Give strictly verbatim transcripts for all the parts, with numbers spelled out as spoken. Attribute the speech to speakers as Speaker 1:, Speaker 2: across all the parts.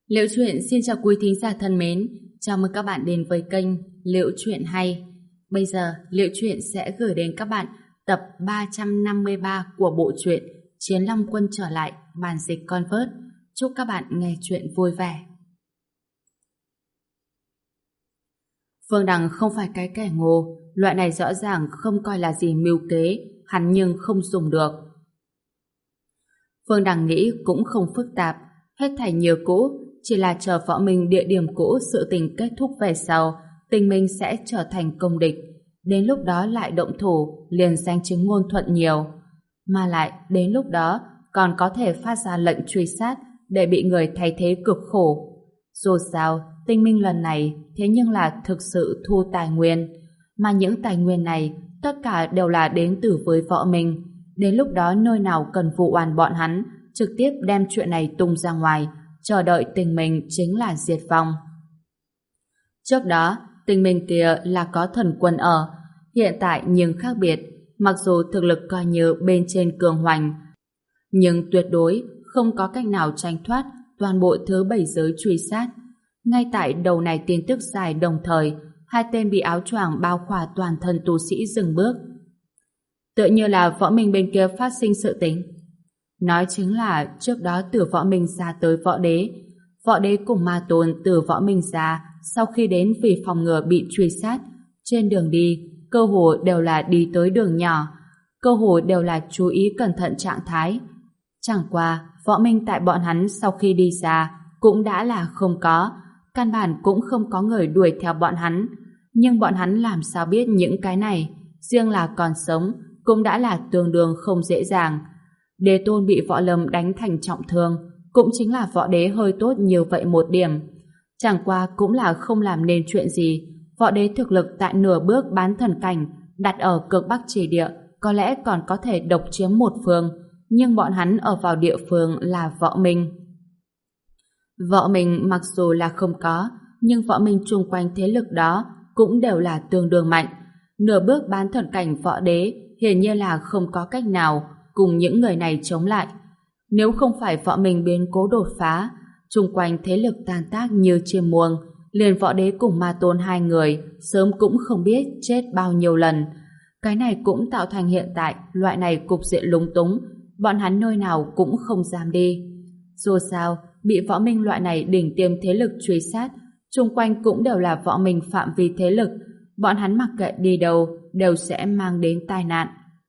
Speaker 1: Liễu Chuyện xin chào quý thính giả thân mến, chào mừng các bạn đến với kênh Liễu Chuyện Hay. Bây giờ, Liễu Chuyện sẽ gửi đến các bạn tập ba trăm năm mươi ba của bộ truyện Chiến Long Quân trở lại, bản dịch Convert. Chúc các bạn nghe chuyện vui vẻ. Phương Đằng không phải cái kẻ ngu, loại này rõ ràng không coi là gì mưu kế, hắn nhưng không dùng được. Phương Đằng nghĩ cũng không phức tạp, hết thảy như cũ, chỉ là chờ Võ Minh địa điểm cũ sự tình kết thúc về sau, tình mình sẽ trở thành công địch. Đến lúc đó lại động thủ, liền danh chứng ngôn thuận nhiều. Mà lại, đến lúc đó, còn có thể phát ra lệnh truy sát để bị người thay thế cực khổ. Dù sao, tinh minh lần này thế nhưng là thực sự thu tài nguyên. Mà những tài nguyên này, tất cả đều là đến từ với Võ Minh. Đến lúc đó nơi nào cần vụ oan bọn hắn, trực tiếp đem chuyện này tung ra ngoài, chờ đợi tình mình chính là diệt vong. Trước đó, tình mình kia là có thần quân ở, hiện tại nhưng khác biệt, mặc dù thực lực coi như bên trên cường hoành, nhưng tuyệt đối không có cách nào tránh thoát toàn bộ thứ bảy giới truy sát. Ngay tại đầu này tin tức dài đồng thời, hai tên bị áo choàng bao khỏa toàn thân tu sĩ dừng bước. Tựa như là Võ Minh bên kia phát sinh sự tình. Nói chính là trước đó từ Võ Minh ra tới Võ Đế, Võ Đế cùng Ma Tôn từ Võ Minh ra sau khi đến vì phòng ngừa bị truy sát, trên đường đi cơ hồ đều là đi tới đường nhỏ, cơ hồ đều là chú ý cẩn thận trạng thái. Chẳng qua Võ Minh tại bọn hắn sau khi đi ra cũng đã là không có, căn bản cũng không có người đuổi theo bọn hắn, nhưng bọn hắn làm sao biết những cái này, riêng là còn sống cũng đã là tương đương không dễ dàng. Đế Tôn bị Võ Lâm đánh thành trọng thương, cũng chính là Võ Đế hơi tốt như vậy một điểm. Chẳng qua cũng là không làm nên chuyện gì. Võ Đế thực lực tại nửa bước bán thần cảnh, đặt ở cực Bắc chỉ địa, có lẽ còn có thể độc chiếm một phương, nhưng bọn hắn ở vào địa phương là Võ Minh. Võ Minh mặc dù là không có, nhưng Võ Minh chung quanh thế lực đó cũng đều là tương đương mạnh. Nửa bước bán thần cảnh Võ Đế hiển nhiên là không có cách nào cùng những người này chống lại. Nếu không phải Võ Minh biến cố đột phá, chung quanh thế lực tan tác như chim muông, liền Võ Đế cùng Ma Tôn hai người sớm cũng không biết chết bao nhiêu lần. Cái này cũng tạo thành hiện tại loại này cục diện lúng túng, bọn hắn nơi nào cũng không dám đi. Dù sao, bị Võ Minh loại này đỉnh tiêm thế lực truy sát, chung quanh cũng đều là Võ Minh phạm vi thế lực, bọn hắn mặc kệ đi đâu đều sẽ mang đến tai nạn.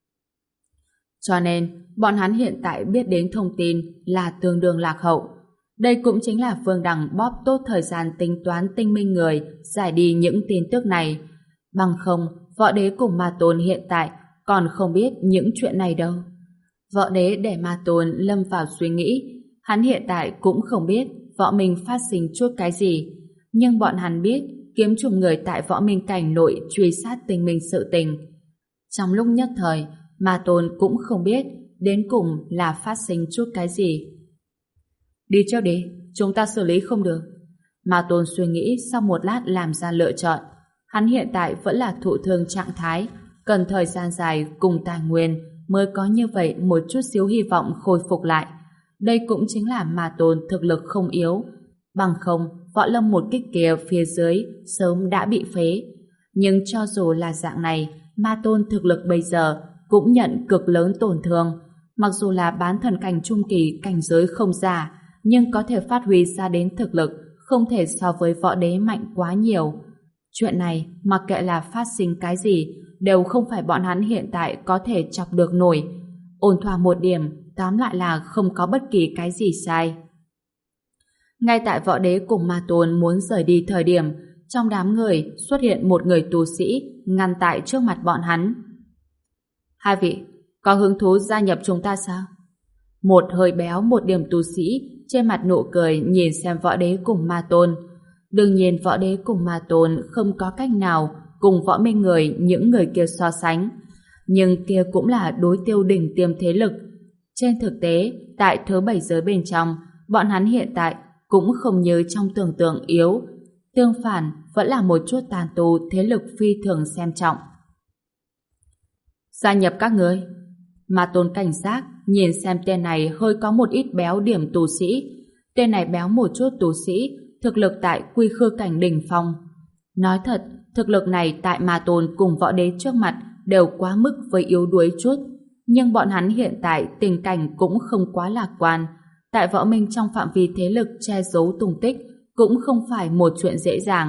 Speaker 1: Cho nên, bọn hắn hiện tại biết đến thông tin là tương đương lạc hậu. Đây cũng chính là Phương Đằng bóp tốt thời gian tính toán tinh minh người giải đi những tin tức này. Bằng không, Võ Đế cùng Ma Tôn hiện tại còn không biết những chuyện này đâu. Võ Đế để Ma Tôn lâm vào suy nghĩ, hắn hiện tại cũng không biết Võ Minh phát sinh chút cái gì, nhưng bọn hắn biết kiếm trùng người tại Võ Minh cảnh nội truy sát tinh minh sự tình. Trong lúc nhất thời, Ma Tôn cũng không biết đến cùng là phát sinh chút cái gì. Đi cho đi, chúng ta xử lý không được. Ma Tôn suy nghĩ sau một lát làm ra lựa chọn. Hắn hiện tại vẫn là thụ thương trạng thái, cần thời gian dài cùng tài nguyên mới có như vậy một chút xíu hy vọng khôi phục lại. Đây cũng chính là Ma Tôn thực lực không yếu. Bằng không, Võ Lâm một kích kia phía dưới sớm đã bị phế. Nhưng cho dù là dạng này, Ma Tôn thực lực bây giờ cũng nhận cực lớn tổn thương. Mặc dù là bán thần cảnh trung kỳ cảnh giới không già, nhưng có thể phát huy ra đến thực lực không thể so với Võ Đế mạnh quá nhiều. Chuyện này, mặc kệ là phát sinh cái gì, đều không phải bọn hắn hiện tại có thể chọc được nổi. Ổn thỏa một điểm, tóm lại là không có bất kỳ cái gì sai. Ngay tại Võ Đế cùng Ma Tôn muốn rời đi thời điểm, trong đám người xuất hiện một người tu sĩ ngăn tại trước mặt bọn hắn. Hai vị, có hứng thú gia nhập chúng ta sao? Một hơi béo một điểm tu sĩ trên mặt nụ cười nhìn xem Võ Đế cùng Ma Tôn. Đương nhiên Võ Đế cùng Ma Tôn không có cách nào cùng Võ Minh người những người kia so sánh, nhưng kia cũng là đối tiêu đỉnh tiêm thế lực. Trên thực tế, tại thứ bảy giới bên trong, bọn hắn hiện tại cũng không như trong tưởng tượng yếu, tương phản vẫn là một chút tàn tù thế lực phi thường xem trọng. Gia nhập các ngươi. Ma Tôn cảnh giác nhìn xem tên này hơi có một ít béo điểm tu sĩ. Tên này béo một chút tu sĩ, thực lực tại quy khư cảnh đỉnh phong. Nói thật, thực lực này tại Ma Tôn cùng võ đế trước mặt đều quá mức với yếu đuối chút. Nhưng bọn hắn hiện tại tình cảnh cũng không quá lạc quan. Tại võ minh trong phạm vi thế lực che giấu tung tích cũng không phải một chuyện dễ dàng.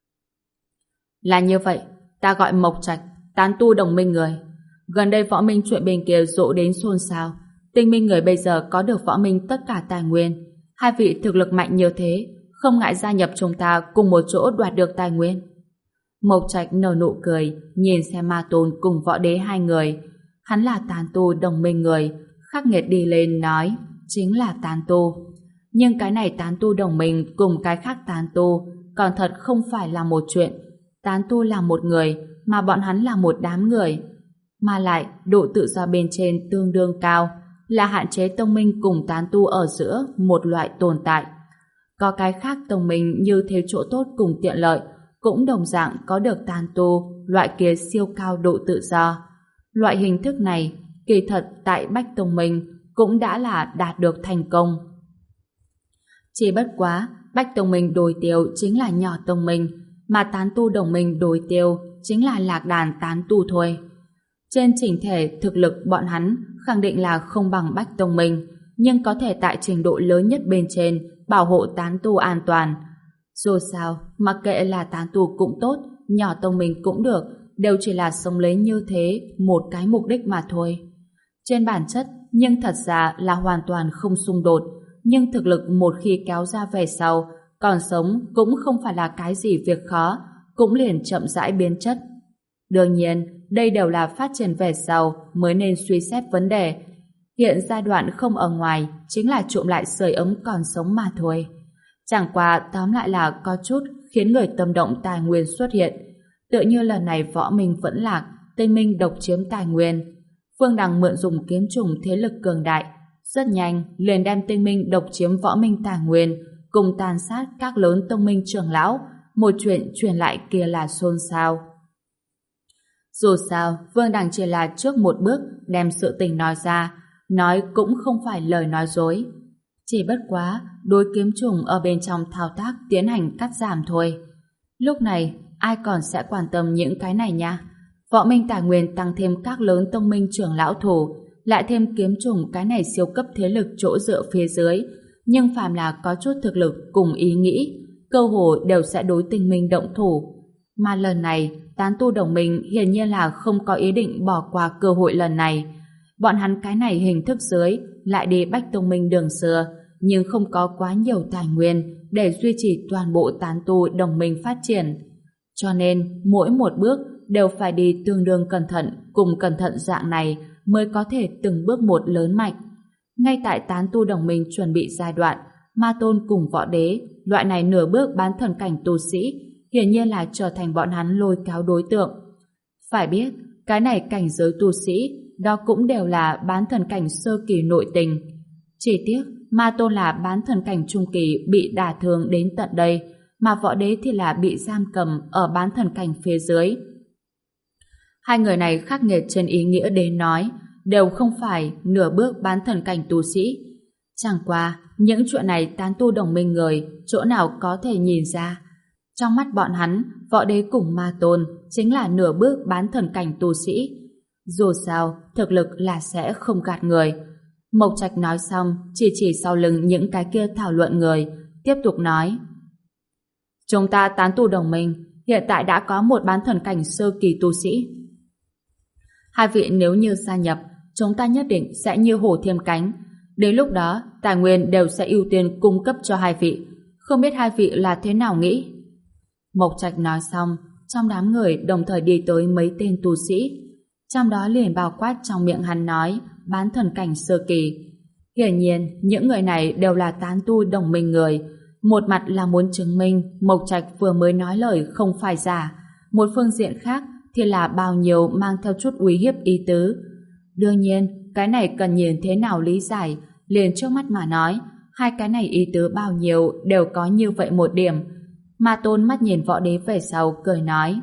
Speaker 1: Là như vậy, ta gọi Mộc Trạch, tán tu đồng minh người. Gần đây võ minh chuyện bên kia rộ đến xôn xao. Tinh minh người bây giờ có được võ minh tất cả tài nguyên. Hai vị thực lực mạnh như thế, không ngại gia nhập chúng ta cùng một chỗ đoạt được tài nguyên. Mộc Trạch nở nụ cười, nhìn xem Ma Tôn cùng võ đế hai người. Hắn là tán tu đồng minh người, khắc nghiệt đi lên nói, chính là tán tu. Nhưng cái này tán tu đồng minh cùng cái khác tán tu còn thật không phải là một chuyện. Tán tu là một người, mà bọn hắn là một đám người. Mà lại, độ tự do bên trên tương đương cao, là hạn chế tông minh cùng tán tu ở giữa một loại tồn tại. Có cái khác tông minh như thế chỗ tốt cùng tiện lợi, cũng đồng dạng có được tán tu, loại kia siêu cao độ tự do. Loại hình thức này, kỳ thật tại Bách Tông Minh cũng đã là đạt được thành công. Chỉ bất quá, Bách Tông Minh đối tiêu chính là nhỏ tông minh, mà tán tu đồng minh đối tiêu chính là lạc đàn tán tu thôi. Trên chỉnh thể thực lực bọn hắn khẳng định là không bằng Bách Tông Minh, nhưng có thể tại trình độ lớn nhất bên trên bảo hộ tán tu an toàn. Dù sao, mặc kệ là tán tu cũng tốt, nhỏ tông minh cũng được, đều chỉ là sống lấy như thế một cái mục đích mà thôi. Trên bản chất, nhưng thật ra là hoàn toàn không xung đột, nhưng thực lực một khi kéo ra về sau, còn sống cũng không phải là cái gì việc khó, cũng liền chậm rãi biến chất. Đương nhiên, đây đều là phát triển về sau mới nên suy xét vấn đề. Hiện giai đoạn không ở ngoài chính là trộm lại sưởi ấm còn sống mà thôi. Chẳng qua tóm lại là có chút khiến người tâm động tài nguyên xuất hiện. Tựa như lần này võ minh vẫn lạc, Tinh Minh độc chiếm tài nguyên. Phương Đằng mượn dùng kiếm trùng thế lực cường đại, rất nhanh liền đem Tinh Minh độc chiếm võ minh tài nguyên, cùng tàn sát các lớn tông minh trưởng lão. Một chuyện truyền lại kia là xôn xao. Dù sao, Vương Đằng chỉ là trước một bước đem sự tình nói ra, nói cũng không phải lời nói dối. Chỉ bất quá, đối kiếm trùng ở bên trong thao tác tiến hành cắt giảm thôi. Lúc này, ai còn sẽ quan tâm những cái này nha? Võ minh tài nguyên tăng thêm các lớn tông minh trưởng lão thủ, lại thêm kiếm trùng cái này siêu cấp thế lực chỗ dựa phía dưới, nhưng phàm là có chút thực lực cùng ý nghĩ, cơ hội đều sẽ đối Tinh Minh động thủ. Mà lần này, tán tu đồng minh hiển nhiên là không có ý định bỏ qua cơ hội lần này. Bọn hắn cái này hình thức dưới lại đi Bách Tông Minh đường xưa, nhưng không có quá nhiều tài nguyên để duy trì toàn bộ tán tu đồng minh phát triển. Cho nên, mỗi một bước đều phải đi tương đương cẩn thận, cùng cẩn thận dạng này mới có thể từng bước một lớn mạnh. Ngay tại tán tu đồng minh chuẩn bị giai đoạn, Ma Tôn cùng võ đế, loại này nửa bước bán thần cảnh tu sĩ, hiển nhiên là trở thành bọn hắn lôi kéo đối tượng. Phải biết, cái này cảnh giới tu sĩ, đó cũng đều là bán thần cảnh sơ kỳ nội tình. Chỉ tiếc, Ma Tôn là bán thần cảnh trung kỳ bị đả thương đến tận đây, mà võ đế thì là bị giam cầm ở bán thần cảnh phía dưới. Hai người này khắc nghiệt trên ý nghĩa đến nói, đều không phải nửa bước bán thần cảnh tu sĩ. Chẳng qua, những chuyện này tán tu đồng minh người, chỗ nào có thể nhìn ra. Trong mắt bọn hắn, võ đế cùng Ma Tôn chính là nửa bước bán thần cảnh tu sĩ. Dù sao, thực lực là sẽ không gạt người. Mộc Trạch nói xong, chỉ chỉ sau lưng những cái kia thảo luận người, tiếp tục nói. Chúng ta tán tu đồng minh, hiện tại đã có một bán thần cảnh sơ kỳ tu sĩ. Hai vị nếu như gia nhập, chúng ta nhất định sẽ như hổ thêm cánh. Đến lúc đó, tài nguyên đều sẽ ưu tiên cung cấp cho hai vị. Không biết hai vị là thế nào nghĩ? Mộc Trạch nói xong, trong đám người đồng thời đi tới mấy tên tu sĩ. Trong đó liền bao quát trong miệng hắn nói bán thần cảnh sơ kỳ. Hiển nhiên, những người này đều là tán tu đồng minh người. Một mặt là muốn chứng minh Mộc Trạch vừa mới nói lời không phải giả. Một phương diện khác thì là bao nhiêu mang theo chút uy hiếp ý tứ. Đương nhiên, cái này cần nhìn thế nào lý giải, liền trước mắt mà nói, hai cái này ý tứ bao nhiêu đều có như vậy một điểm. Ma Tôn mắt nhìn võ đế về sau, cười nói.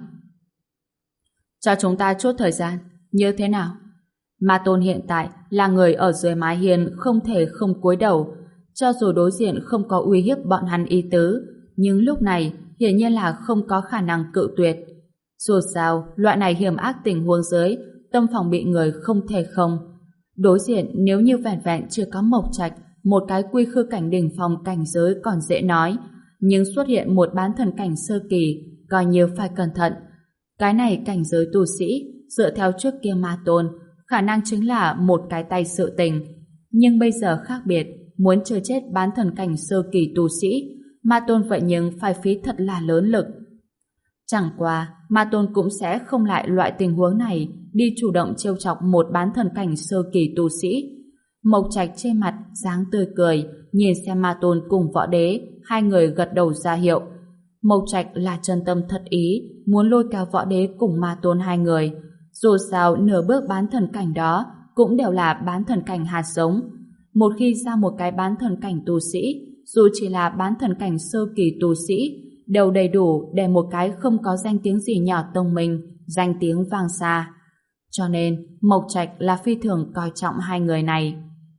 Speaker 1: Cho chúng ta chút thời gian, như thế nào? Ma Tôn hiện tại là người ở dưới mái hiên không thể không cúi đầu. cho dù đối diện không có uy hiếp bọn hắn ý tứ, nhưng lúc này hiển nhiên là không có khả năng cự tuyệt. Dù sao, loại này hiểm ác tình huống dưới, tâm phòng bị người không thể không. Đối diện nếu như vẹn vẹn chưa có Mộc Trạch, một cái quy khư cảnh đỉnh phong cảnh giới còn dễ nói, nhưng xuất hiện một bán thần cảnh sơ kỳ, coi như phải cẩn thận. Cái này cảnh giới tu sĩ, dựa theo trước kia Ma Tôn, khả năng chính là một cái tay sự tình. Nhưng bây giờ khác biệt, muốn chơi chết bán thần cảnh sơ kỳ tu sĩ, Ma Tôn vậy nhưng phải phí thật là lớn lực. Chẳng qua, Ma Tôn cũng sẽ không lại loại tình huống này đi chủ động trêu chọc một bán thần cảnh sơ kỳ tu sĩ. Mộc Trạch trên mặt dáng tươi cười, nhìn xem Ma Tôn cùng Võ Đế, hai người gật đầu ra hiệu. Mộc Trạch là chân tâm thật ý, muốn lôi kéo Võ Đế cùng Ma Tôn hai người. Dù sao nửa bước bán thần cảnh đó cũng đều là bán thần cảnh hạt giống. Một khi ra một cái bán thần cảnh tu sĩ, dù chỉ là bán thần cảnh sơ kỳ tu sĩ, đều đầy đủ để một cái không có danh tiếng gì nhỏ tông mình, danh tiếng vang xa. Cho nên, Mộc Trạch là phi thường coi trọng hai người này.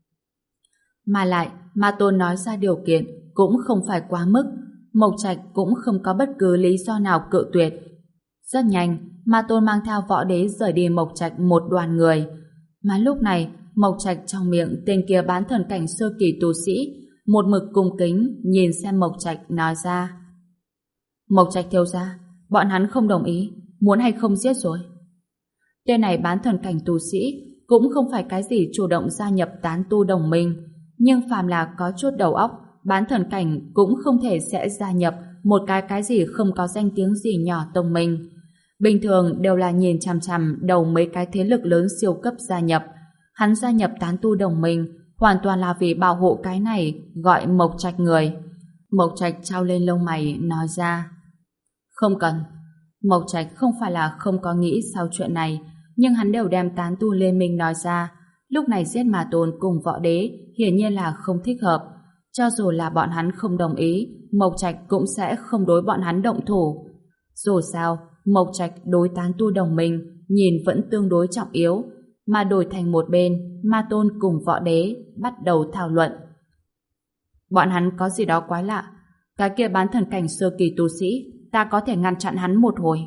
Speaker 1: Mà lại, Ma Tôn nói ra điều kiện cũng không phải quá mức, Mộc Trạch cũng không có bất cứ lý do nào cự tuyệt. Rất nhanh, Ma Tôn mang theo Võ Đế rời đi Mộc Trạch một đoàn người. Mà lúc này, Mộc Trạch trong miệng tên kia bán thần cảnh sơ kỳ tu sĩ, một mực cung kính nhìn xem Mộc Trạch nói ra: Mộc Trạch thiếu gia, bọn hắn không đồng ý, muốn hay không giết rồi. Tên này bán thần cảnh tu sĩ cũng không phải cái gì chủ động gia nhập tán tu đồng minh, nhưng phàm là có chút đầu óc, bán thần cảnh cũng không thể sẽ gia nhập một cái cái gì không có danh tiếng gì nhỏ tông minh. Bình thường đều là nhìn chằm chằm đầu mấy cái thế lực lớn siêu cấp gia nhập. Hắn gia nhập tán tu đồng minh hoàn toàn là vì bảo hộ cái này gọi Mộc Trạch người. Mộc Trạch trao lên lông mày nói ra: Không cần. Mộc Trạch không phải là không có nghĩ sau chuyện này, nhưng hắn đều đem tán tu liên minh nói ra. Lúc này giết Ma Tôn cùng Võ Đế hiển nhiên là không thích hợp. Cho dù là bọn hắn không đồng ý, Mộc Trạch cũng sẽ không đối bọn hắn động thủ. Dù sao, Mộc Trạch đối tán tu đồng minh nhìn vẫn tương đối trọng yếu, mà đổi thành một bên, Ma Tôn cùng Võ Đế bắt đầu thảo luận. Bọn hắn có gì đó quái lạ. Cái kia bán thần cảnh sơ kỳ tu sĩ, ta có thể ngăn chặn hắn một hồi.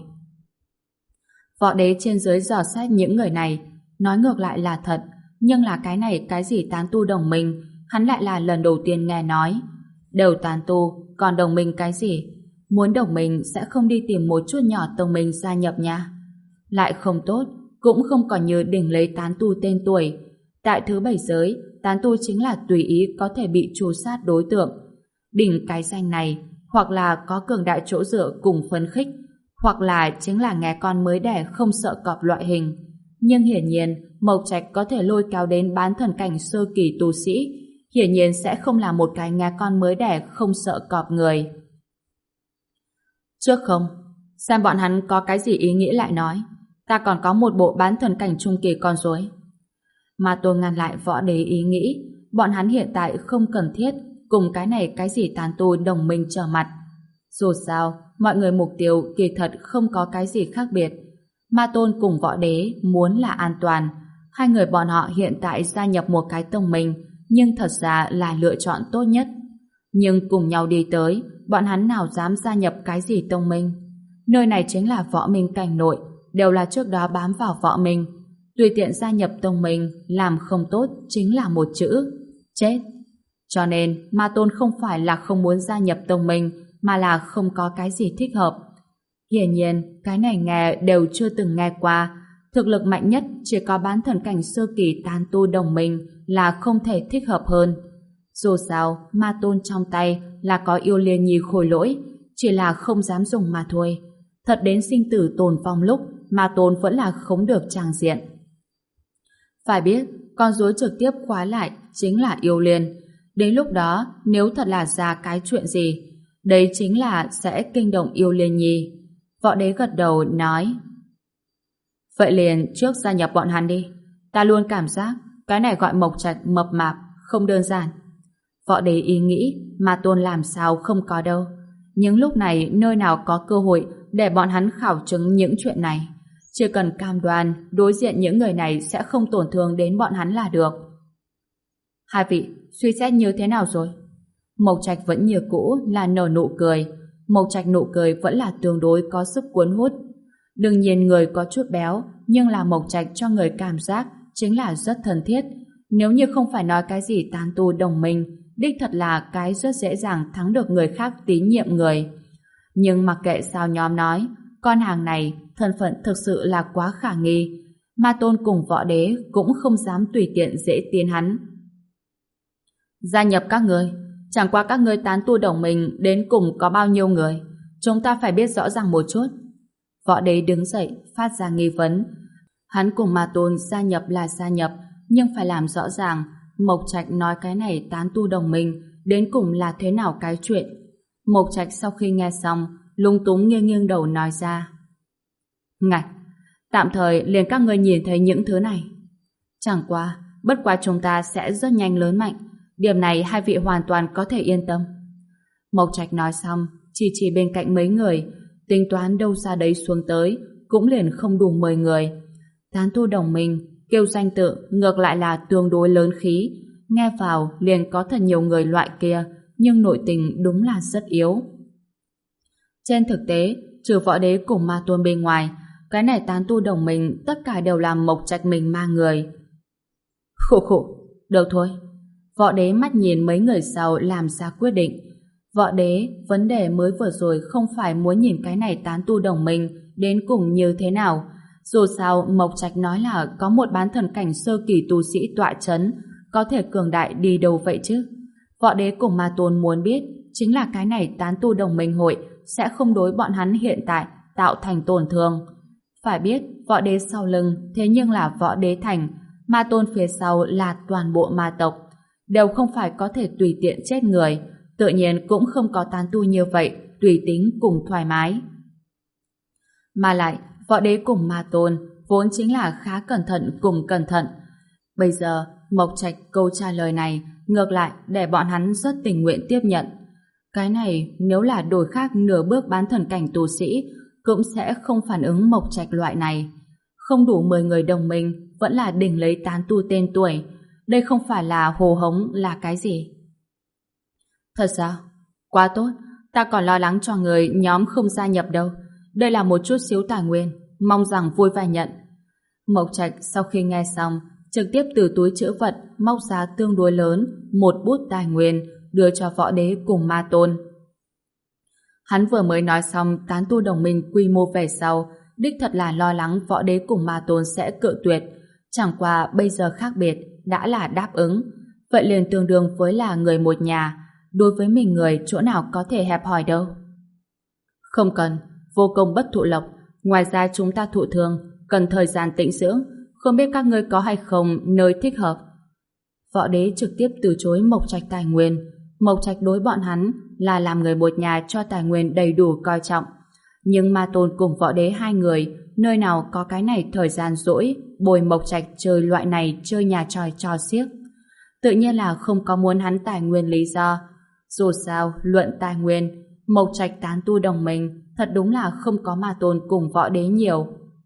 Speaker 1: Võ Đế trên dưới dò xét những người này, nói ngược lại là thật, nhưng là cái này cái gì tán tu đồng minh, hắn lại là lần đầu tiên nghe nói. Đều tán tu, còn đồng minh cái gì? Muốn đồng minh sẽ không đi tìm một chút nhỏ tông minh gia nhập nha. Lại không tốt, cũng không còn như đỉnh lấy tán tu tên tuổi. Tại thứ bảy giới, tán tu chính là tùy ý có thể bị tru sát đối tượng. Đỉnh cái danh này, hoặc là có cường đại chỗ dựa cùng phấn khích, hoặc là chính là nghe con mới đẻ không sợ cọp loại hình. Nhưng hiển nhiên, Mộc Trạch có thể lôi kéo đến bán thần cảnh sơ kỳ tu sĩ, hiển nhiên sẽ không là một cái nghe con mới đẻ không sợ cọp người. Trước không, xem bọn hắn có cái gì ý nghĩ lại nói. Ta còn có một bộ bán thần cảnh trung kỳ con rối. Mà tôi ngăn lại Võ Đế ý nghĩ, bọn hắn hiện tại không cần thiết cùng cái này cái gì tán tu đồng minh trở mặt. Dù sao, mọi người mục tiêu kỳ thật không có cái gì khác biệt. Ma Tôn cùng Võ Đế muốn là an toàn. Hai người bọn họ hiện tại gia nhập một cái tông minh, nhưng thật ra là lựa chọn tốt nhất. Nhưng cùng nhau đi tới, bọn hắn nào dám gia nhập cái gì tông minh. Nơi này chính là võ minh cảnh nội, đều là trước đó bám vào võ minh. Tùy tiện gia nhập tông minh, làm không tốt chính là một chữ: chết. Cho nên, Ma Tôn không phải là không muốn gia nhập tông minh, mà là không có cái gì thích hợp. Hiển nhiên, cái này nghe đều chưa từng nghe qua. Thực lực mạnh nhất chỉ có bán thần cảnh sơ kỳ tán tu đồng minh là không thể thích hợp hơn. Dù sao, Ma Tôn trong tay là có yêu liên nhi khôi lỗi, chỉ là không dám dùng mà thôi. Thật đến sinh tử tồn vong lúc, Ma Tôn vẫn là khống được tràng diện. Phải biết, con rối trực tiếp khóa lại chính là yêu liên. Đến lúc đó, nếu thật là ra cái chuyện gì, đấy chính là sẽ kinh động yêu liên nhi. Võ Đế gật đầu nói: Vậy liền trước gia nhập bọn hắn đi. Ta luôn cảm giác cái này gọi Mộc Trạch mập mạp, không đơn giản. Võ Đế ý nghĩ Ma Tôn làm sao không có đâu. Nhưng lúc này nơi nào có cơ hội để bọn hắn khảo chứng những chuyện này. Chỉ cần cam đoan đối diện những người này sẽ không tổn thương đến bọn hắn là được. Hai vị, suy xét như thế nào rồi? Mộc Trạch vẫn như cũ là nở nụ cười. Mộc Trạch nụ cười vẫn là tương đối có sức cuốn hút. Đương nhiên người có chút béo, nhưng là Mộc Trạch cho người cảm giác chính là rất thân thiết. Nếu như không phải nói cái gì tán tu đồng minh, đích thật là cái rất dễ dàng thắng được người khác tín nhiệm người. Nhưng mặc kệ sao nhóm nói, con hàng này thân phận thực sự là quá khả nghi. Ma Tôn cùng Võ Đế cũng không dám tùy tiện dễ tin hắn. Gia nhập các ngươi, chẳng qua các ngươi tán tu đồng minh đến cùng có bao nhiêu người, chúng ta phải biết rõ ràng một chút. Võ Đế đứng dậy phát ra nghi vấn. Hắn cùng Ma Tôn gia nhập là gia nhập, nhưng phải làm rõ ràng Mộc Trạch nói cái này tán tu đồng minh đến cùng là thế nào cái chuyện. Mộc Trạch sau khi nghe xong lung túng nghiêng nghiêng đầu nói ra: Ngạch, tạm thời liền các ngươi nhìn thấy những thứ này. Chẳng qua, bất quá chúng ta sẽ rất nhanh lớn mạnh, điểm này hai vị hoàn toàn có thể yên tâm. Mộc Trạch nói xong chỉ chỉ bên cạnh mấy người, tính toán đâu ra đấy xuống tới cũng liền không đủ mười người. Tán tu đồng minh kêu danh tự ngược lại là tương đối lớn khí, nghe vào liền có thật nhiều người loại kia, nhưng nội tình đúng là rất yếu. Trên thực tế, trừ Võ Đế cùng Ma Tôn bên ngoài, cái này tán tu đồng minh tất cả đều là Mộc Trạch mình mang người. Khổ khổ, được thôi. Võ Đế mắt nhìn mấy người sau làm ra quyết định. Võ Đế, vấn đề mới vừa rồi không phải muốn nhìn cái này tán tu đồng minh đến cùng như thế nào. Dù sao, Mộc Trạch nói là có một bán thần cảnh sơ kỳ tu sĩ tọa chấn, có thể cường đại đi đâu vậy chứ? Võ Đế cùng Ma Tôn muốn biết chính là cái này tán tu đồng minh hội sẽ không đối bọn hắn hiện tại tạo thành tổn thương. Phải biết, Võ Đế sau lưng thế nhưng là Võ Đế Thành, Ma Tôn phía sau là toàn bộ ma tộc, đều không phải có thể tùy tiện chết người, tự nhiên cũng không có tán tu như vậy tùy tính cùng thoải mái. Mà lại, Võ Đế cùng Ma Tôn vốn chính là khá cẩn thận cùng cẩn thận. Bây giờ, Mộc Trạch câu trả lời này ngược lại để bọn hắn rất tình nguyện tiếp nhận. Cái này nếu là đổi khác nửa bước bán thần cảnh tu sĩ cũng sẽ không phản ứng Mộc Trạch loại này. Không đủ mười người đồng minh vẫn là đỉnh lấy tán tu tên tuổi. Đây không phải là hồ hống là cái gì? Thật sao? Quá tốt, ta còn lo lắng cho người nhóm không gia nhập đâu. Đây là một chút xíu tài nguyên, mong rằng vui vẻ nhận. Mộc Trạch sau khi nghe xong trực tiếp từ túi trữ vật móc ra tương đối lớn một bút tài nguyên đưa cho Võ Đế cùng Ma Tôn. Hắn vừa mới nói xong tán tu đồng minh quy mô về sau, đích thật là lo lắng Võ Đế cùng Ma Tôn sẽ cự tuyệt. Chẳng qua bây giờ khác biệt đã là đáp ứng, vậy liền tương đương với là người một nhà, đối với mình người chỗ nào có thể hẹp hòi đâu. Không cần, vô công bất thụ lộc, ngoài ra chúng ta thụ thương, cần thời gian tĩnh dưỡng, không biết các ngươi có hay không nơi thích hợp. Võ Đế trực tiếp từ chối Mộc Trạch tài nguyên. Mộc Trạch đối bọn hắn là làm người một nhà cho tài nguyên đầy đủ coi trọng. Nhưng Ma Tôn cùng Võ Đế hai người nơi nào có cái này thời gian rỗi bồi Mộc Trạch chơi loại này chơi nhà tròi trò xiếc. Tự nhiên là không có muốn hắn tài nguyên lý do. Dù sao, luận tài nguyên, Mộc Trạch tán tu đồng minh thật đúng là không có Ma Tôn cùng Võ Đế nhiều.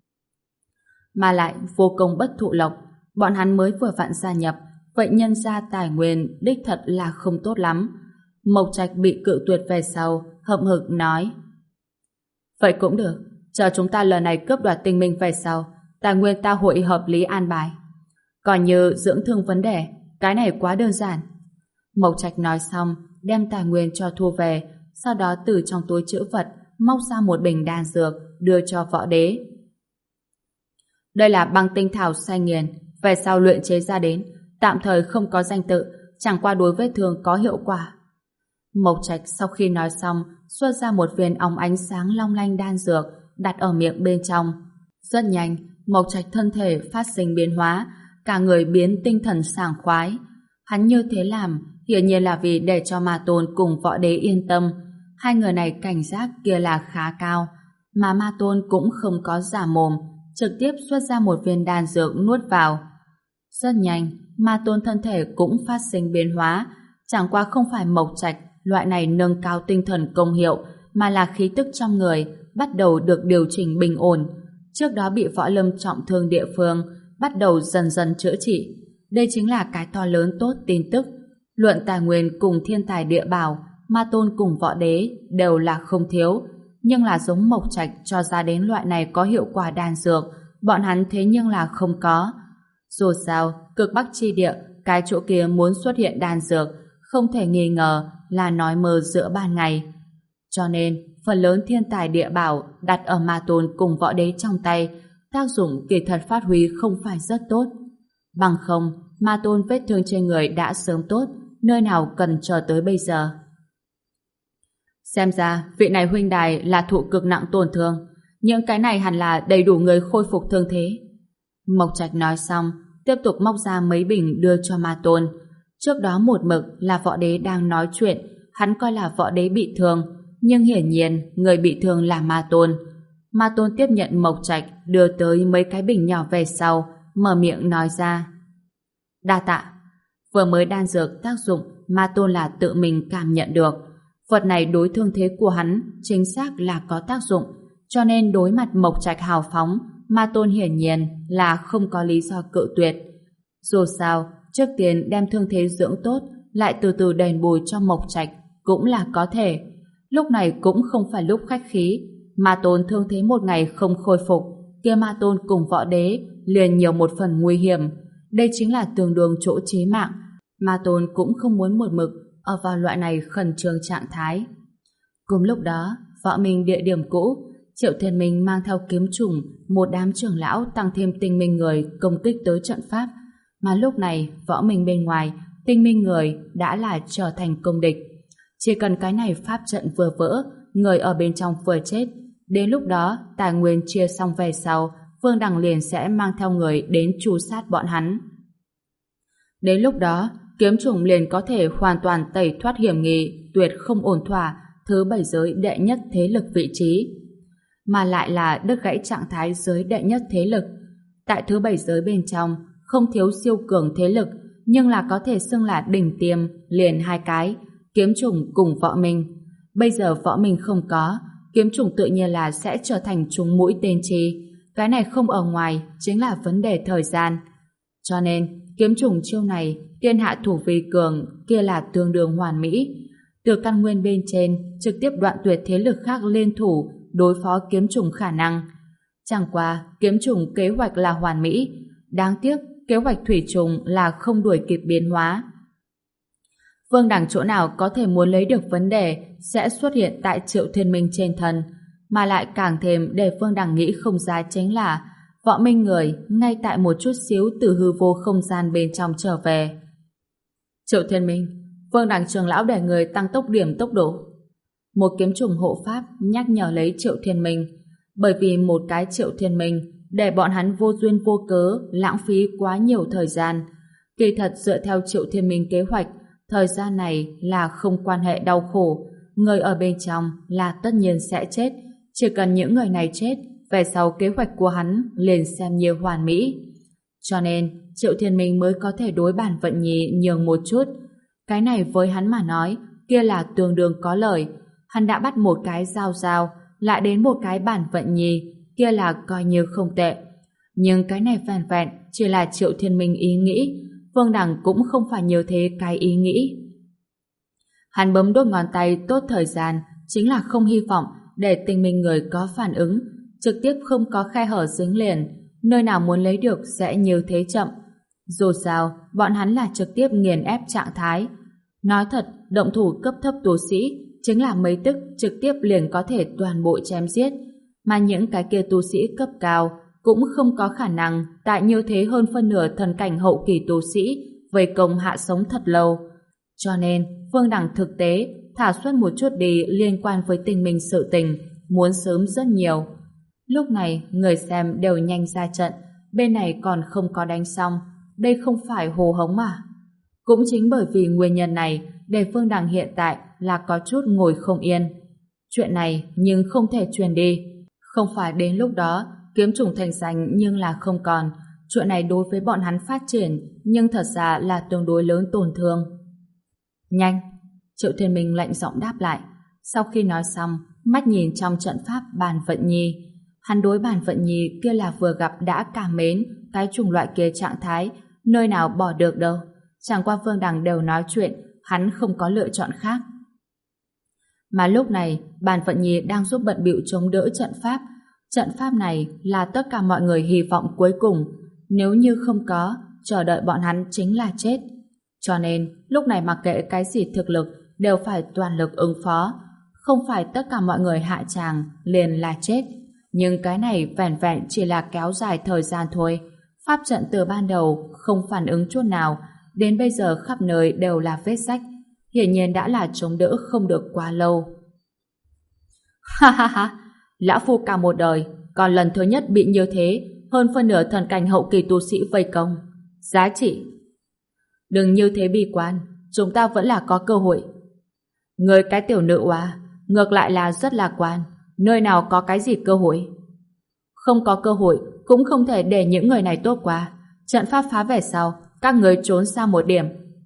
Speaker 1: Mà lại vô công bất thụ lộc, bọn hắn mới vừa vặn gia nhập, vậy nhân ra tài nguyên đích thật là không tốt lắm. Mộc Trạch bị cự tuyệt về sau, hậm hực nói: Vậy cũng được, chờ chúng ta lần này cướp đoạt tinh minh về sau, tài nguyên ta hội hợp lý an bài. Còn như dưỡng thương vấn đề, cái này quá đơn giản. Mộc Trạch nói xong, đem tài nguyên cho thu về, sau đó từ trong túi trữ vật móc ra một bình đan dược đưa cho Võ Đế. Đây là băng tinh thảo xanh nghiền, về sau luyện chế ra đến, tạm thời không có danh tự, chẳng qua đối vết thương có hiệu quả. Mộc Trạch sau khi nói xong, xuất ra một viên óng ánh sáng long lanh đan dược, đặt ở miệng bên trong. Rất nhanh, Mộc Trạch thân thể phát sinh biến hóa, cả người biến tinh thần sảng khoái. Hắn như thế làm, hiển nhiên là vì để cho Ma Tôn cùng Võ Đế yên tâm. Hai người này cảnh giác kia là khá cao, mà Ma Tôn cũng không có giả mồm, trực tiếp xuất ra một viên đan dược nuốt vào. Rất nhanh, Ma Tôn thân thể cũng phát sinh biến hóa, chẳng qua không phải Mộc Trạch loại này nâng cao tinh thần công hiệu, mà là khí tức trong người bắt đầu được điều chỉnh bình ổn. Trước đó bị Võ Lâm trọng thương địa phương bắt đầu dần dần chữa trị. Đây chính là cái to lớn tốt tin tức. Luận tài nguyên cùng thiên tài địa bảo, Ma Tôn cùng Võ Đế đều là không thiếu, nhưng là giống Mộc Trạch cho ra đến loại này có hiệu quả đan dược, bọn hắn thế nhưng là không có. Dù sao, cực Bắc chi địa, cái chỗ kia muốn xuất hiện đan dược, không thể nghi ngờ là nói mơ giữa ban ngày. Cho nên, phần lớn thiên tài địa bảo đặt ở Ma Tôn cùng Võ Đế trong tay, tác dụng kỳ thật phát huy không phải rất tốt. Bằng không, Ma Tôn vết thương trên người đã sớm tốt, nơi nào cần chờ tới bây giờ. Xem ra, vị này huynh đài là thụ cực nặng tổn thương, những cái này hẳn là đầy đủ người khôi phục thương thế. Mộc Trạch nói xong, tiếp tục móc ra mấy bình đưa cho Ma Tôn. Trước đó một mực là Võ Đế đang nói chuyện, hắn coi là Võ Đế bị thương, nhưng hiển nhiên người bị thương là Ma Tôn. Ma Tôn tiếp nhận Mộc Trạch đưa tới mấy cái bình nhỏ về sau, mở miệng nói ra. Đa tạ. Vừa mới đan dược tác dụng, Ma Tôn là tự mình cảm nhận được. Vật này đối thương thế của hắn chính xác là có tác dụng, cho nên đối mặt Mộc Trạch hào phóng, Ma Tôn hiển nhiên là không có lý do cự tuyệt. Dù sao, trước tiên đem thương thế dưỡng tốt, lại từ từ đền bù cho Mộc Trạch cũng là có thể. Lúc này cũng không phải lúc khách khí, Ma Tôn thương thế một ngày không khôi phục, kia Ma Tôn cùng Võ Đế liền nhiều một phần nguy hiểm. Đây chính là tương đương chỗ chí mạng. Ma Tôn cũng không muốn một mực ở vào loại này khẩn trương trạng thái. Cùng lúc đó, Võ Minh địa điểm cũ, Triệu Thiên Minh mang theo kiếm trùng, một đám trưởng lão tăng thêm tinh minh người công kích tới trận pháp, mà lúc này Võ Minh bên ngoài, tinh minh người đã là trở thành công địch. Chỉ cần cái này pháp trận vừa vỡ, người ở bên trong vừa chết, đến lúc đó tài nguyên chia xong về sau, Vương Đằng liền sẽ mang theo người đến tru sát bọn hắn. Đến lúc đó, kiếm trùng liền có thể hoàn toàn tẩy thoát hiểm nghi, tuyệt không ổn thỏa thứ bảy giới đệ nhất thế lực vị trí, mà lại là đứt gãy trạng thái giới đệ nhất thế lực. Tại thứ bảy giới bên trong, không thiếu siêu cường thế lực, nhưng là có thể xưng là đỉnh tiêm liền hai cái, kiếm trùng cùng Võ Minh. Bây giờ Võ Minh không có, kiếm trùng tự nhiên là sẽ trở thành trùng mũi tên chi. Cái này không ở ngoài, chính là vấn đề thời gian. Cho nên, kiếm trùng chiêu này, thiên hạ thủ vi cường, kia là tương đương hoàn mỹ. Từ căn nguyên bên trên, trực tiếp đoạn tuyệt thế lực khác liên thủ, đối phó kiếm trùng khả năng. Chẳng qua, kiếm trùng kế hoạch là hoàn mỹ. Đáng tiếc, kế hoạch thủy trùng là không đuổi kịp biến hóa. Vương Đằng chỗ nào có thể muốn lấy được vấn đề sẽ xuất hiện tại Triệu Thiên Minh trên thân, mà lại càng thêm để Vương Đằng nghĩ không ra chính là Võ Minh người ngay tại một chút xíu từ hư vô không gian bên trong trở về. Triệu Thiên Minh, Vương Đằng trưởng lão để người tăng tốc điểm tốc độ. Một kiếm trùng hộ pháp nhắc nhở lấy Triệu Thiên Minh, bởi vì một cái Triệu Thiên Minh để bọn hắn vô duyên vô cớ lãng phí quá nhiều thời gian. Kỳ thật dựa theo Triệu Thiên Minh kế hoạch, thời gian này là không quan hệ đau khổ, người ở bên trong là tất nhiên sẽ chết, chỉ cần những người này chết, về sau kế hoạch của hắn liền xem như hoàn mỹ. Cho nên, Triệu Thiên Minh mới có thể đối bản vận nhi nhường một chút. Cái này với hắn mà nói, kia là tương đương có lợi. Hắn đã bắt một cái giao giao, lại đến một cái bản vận nhi, kia là coi như không tệ. Nhưng cái này vẹn vẹn chỉ là Triệu Thiên Minh ý nghĩ, Vương Đằng cũng không phải như thế cái ý nghĩ. Hắn bấm đốt ngón tay tốt thời gian, chính là không hy vọng để tinh minh người có phản ứng, trực tiếp không có khe hở dính liền, nơi nào muốn lấy được sẽ như thế chậm. Dù sao, bọn hắn là trực tiếp nghiền ép trạng thái. Nói thật, động thủ cấp thấp tu sĩ chính là mấy tức trực tiếp liền có thể toàn bộ chém giết, mà những cái kia tu sĩ cấp cao cũng không có khả năng tại như thế hơn phân nửa thần cảnh hậu kỳ tu sĩ vây công hạ sống thật lâu. Cho nên, Vương Đằng thực tế thả xuất một chút đi liên quan với tình mình sự tình, muốn sớm rất nhiều. Lúc này, người xem đều nhanh ra trận, bên này còn không có đánh xong, đây không phải hồ hống mà. Cũng chính bởi vì nguyên nhân này, để Vương Đằng hiện tại là có chút ngồi không yên. Chuyện này nhưng không thể truyền đi. Không phải đến lúc đó, kiếm trùng thành danh nhưng là không còn. Chuyện này đối với bọn hắn phát triển, nhưng thật ra là tương đối lớn tổn thương. Nhanh! Triệu Thiên Minh lạnh giọng đáp lại. Sau khi nói xong, mắt nhìn trong trận pháp bàn vận nhi. Hắn đối bàn vận nhi kia là vừa gặp đã cảm mến cái chủng loại kia trạng thái, nơi nào bỏ được đâu. Chẳng qua Vương Đằng đều nói chuyện, hắn không có lựa chọn khác. Mà lúc này, Bàn Vận Nhi đang giúp bận bịu chống đỡ trận pháp. Trận pháp này là tất cả mọi người hy vọng cuối cùng. Nếu như không có, chờ đợi bọn hắn chính là chết. Cho nên, lúc này mặc kệ cái gì thực lực, đều phải toàn lực ứng phó. Không phải tất cả mọi người hạ tràng liền là chết. Nhưng cái này vẻn vẹn chỉ là kéo dài thời gian thôi. Pháp trận từ ban đầu không phản ứng chút nào, đến bây giờ khắp nơi đều là vết rách. Hiển nhiên đã là chống đỡ không được quá lâu. Ha ha ha, lão phu cả một đời, còn lần thứ nhất bị như thế, hơn phân nửa thần cảnh hậu kỳ tu sĩ vây công. Giá trị. Đừng như thế bi quan, chúng ta vẫn là có cơ hội. Người cái tiểu nữ oa, ngược lại là rất lạc quan, nơi nào có cái gì cơ hội. Không có cơ hội, cũng không thể để những người này tốt quá. Trận pháp phá về sau, các người trốn xa một điểm.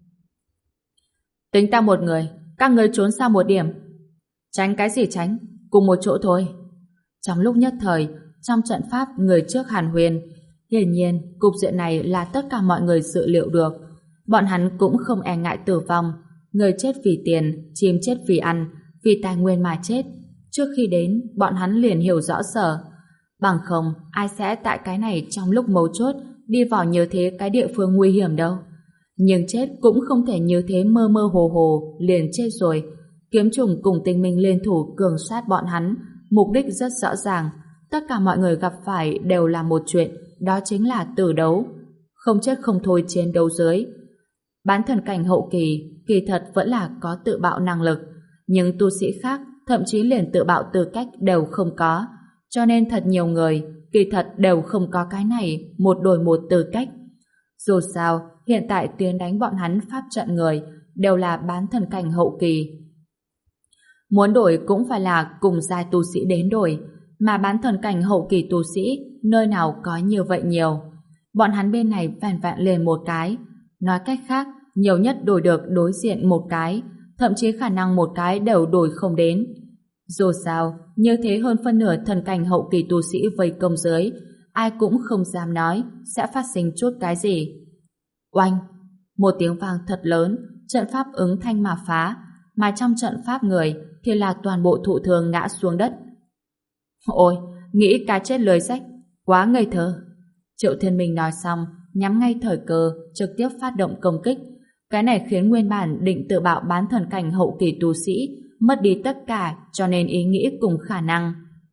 Speaker 1: Tính ta một người, các người trốn xa một điểm. Tránh cái gì tránh, cùng một chỗ thôi. Trong lúc nhất thời, trong trận pháp người trước hàn huyền, hiển nhiên cục diện này là tất cả mọi người dự liệu được. Bọn hắn cũng không e ngại tử vong. Người chết vì tiền, chim chết vì ăn, vì tài nguyên mà chết. Trước khi đến, bọn hắn liền hiểu rõ sở. Bằng không, ai sẽ tại cái này trong lúc mấu chốt đi vào như thế cái địa phương nguy hiểm đâu. Nhưng chết cũng không thể như thế mơ mơ hồ hồ liền chết rồi. Kiếm trùng cùng Tinh Minh liên thủ cường sát bọn hắn, mục đích rất rõ ràng. Tất cả mọi người gặp phải đều là một chuyện, đó chính là tử đấu. Không chết không thôi chiến đấu dưới. Bán thần cảnh hậu kỳ kỳ thật vẫn là có tự bạo năng lực, nhưng tu sĩ khác thậm chí liền tự bạo tư cách đều không có. Cho nên thật nhiều người kỳ thật đều không có cái này một đổi một tư cách. Dù sao, hiện tại tiến đánh bọn hắn pháp trận người đều là bán thần cảnh hậu kỳ. Muốn đổi cũng phải là cùng giai tu sĩ đến đổi, mà bán thần cảnh hậu kỳ tu sĩ nơi nào có như vậy nhiều. Bọn hắn bên này vẹn vẹn liền một cái. Nói cách khác, nhiều nhất đổi được đối diện một cái, thậm chí khả năng một cái đều đổi không đến. Dù sao, như thế hơn phân nửa thần cảnh hậu kỳ tu sĩ vây công dưới, ai cũng không dám nói sẽ phát sinh chút cái gì. Oanh! Một tiếng vang thật lớn, trận pháp ứng thanh mà phá, mà trong trận pháp người thì là toàn bộ thụ thường ngã xuống đất. Ôi! Nghĩ cá chết lưới rách, quá ngây thơ. Triệu Thiên Minh nói xong, nhắm ngay thời cơ, trực tiếp phát động công kích. Cái này khiến nguyên bản định tự bạo bán thần cảnh hậu kỳ tu sĩ mất đi tất cả, cho nên ý nghĩ cùng khả năng.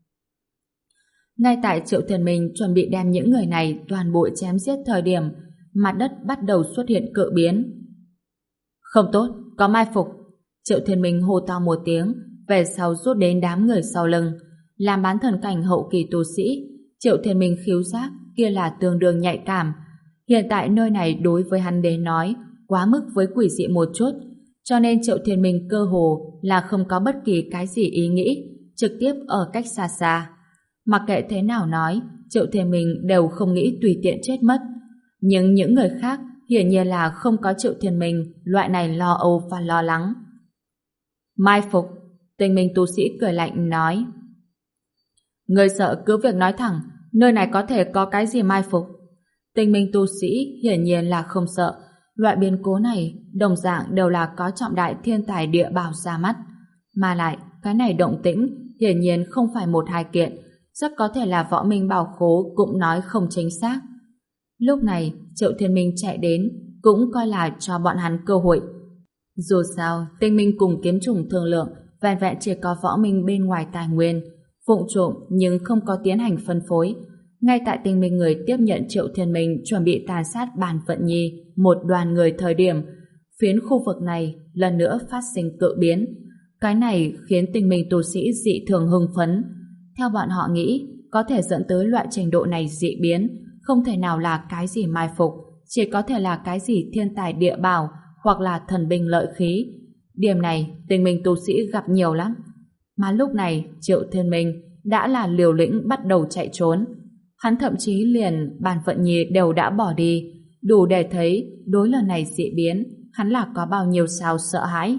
Speaker 1: Ngay tại Triệu Thiên Minh chuẩn bị đem những người này toàn bộ chém giết thời điểm, mặt đất bắt đầu xuất hiện cự biến. Không tốt, có mai phục. Triệu Thiên Minh hô to một tiếng, về sau rút đến đám người sau lưng. Làm bán thần cảnh hậu kỳ tu sĩ, Triệu Thiên Minh khiếu giác kia là tương đương nhạy cảm. Hiện tại nơi này đối với hắn đến nói quá mức với quỷ dị một chút, cho nên Triệu Thiên Minh cơ hồ là không có bất kỳ cái gì ý nghĩ, trực tiếp ở cách xa xa. Mặc kệ thế nào nói, Triệu Thiên Minh đều không nghĩ tùy tiện chết mất. Nhưng những người khác hiển nhiên là không có Triệu Thiên Minh loại này lo âu và lo lắng. Mai phục, Tinh Minh tu sĩ cười lạnh nói. Người sợ cứ việc nói thẳng, nơi này có thể có cái gì mai phục. Tinh Minh tu sĩ hiển nhiên là không sợ. Loại biến cố này đồng dạng đều là có trọng đại thiên tài địa bảo ra mắt. Mà lại, cái này động tĩnh hiển nhiên không phải một hai kiện, rất có thể là võ minh bảo khố cũng nói không chính xác. Lúc này, Triệu Thiên Minh chạy đến cũng coi là cho bọn hắn cơ hội. Dù sao, Tinh Minh cùng kiếm trùng thương lượng vẹn vẹn chỉ có võ minh bên ngoài tài nguyên, vụng trộm nhưng không có tiến hành phân phối. Ngay tại Tinh Minh người tiếp nhận Triệu Thiên Minh chuẩn bị tàn sát Bàn Vận Nhi một đoàn người thời điểm, phiến khu vực này lần nữa phát sinh cự biến. Cái này khiến Tinh Minh tu sĩ dị thường hưng phấn. Theo bọn họ nghĩ, có thể dẫn tới loại trình độ này dị biến, không thể nào là cái gì mai phục, chỉ có thể là cái gì thiên tài địa bảo hoặc là thần binh lợi khí. Điểm này, Tinh Minh tu sĩ gặp nhiều lắm. Mà lúc này, Triệu Thiên Minh đã là liều lĩnh bắt đầu chạy trốn. Hắn thậm chí liền Bàn Vận Nhi đều đã bỏ đi, đủ để thấy đối lần này dị biến, hắn là có bao nhiêu sao sợ hãi.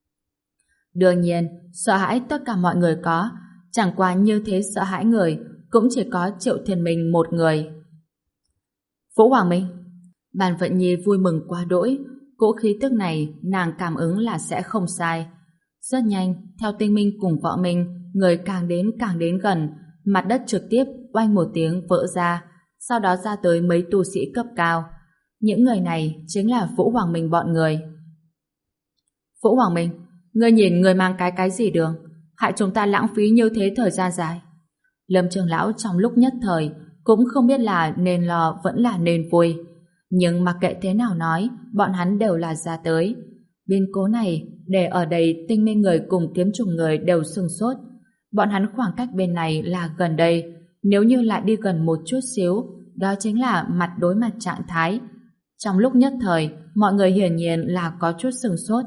Speaker 1: Đương nhiên, sợ hãi tất cả mọi người có, chẳng qua như thế sợ hãi người, cũng chỉ có Triệu Thiên Minh một người. Vũ Hoàng Minh, Bàn Vận Nhi vui mừng quá đỗi, cỗ khí tức này nàng cảm ứng là sẽ không sai. Rất nhanh, theo Tinh Minh cùng Võ Minh, người càng đến càng đến gần, mặt đất trực tiếp oanh một tiếng vỡ ra, sau đó ra tới mấy tu sĩ cấp cao. Những người này chính là Vũ Hoàng Minh bọn người. Vũ Hoàng Minh, ngươi nhìn người mang cái cái gì đường, hại chúng ta lãng phí như thế thời gian dài. Lâm Trường Lão trong lúc nhất thời cũng không biết là nên lo vẫn là nên vui. Nhưng mặc kệ thế nào nói, bọn hắn đều là ra tới. Biến cố này, để ở đây Tinh Minh người cùng Kiếm Trùng người đều sửng sốt. Bọn hắn khoảng cách bên này là gần đây. Nếu như lại đi gần một chút xíu, đó chính là mặt đối mặt trạng thái. Trong lúc nhất thời, mọi người hiển nhiên là có chút sửng sốt.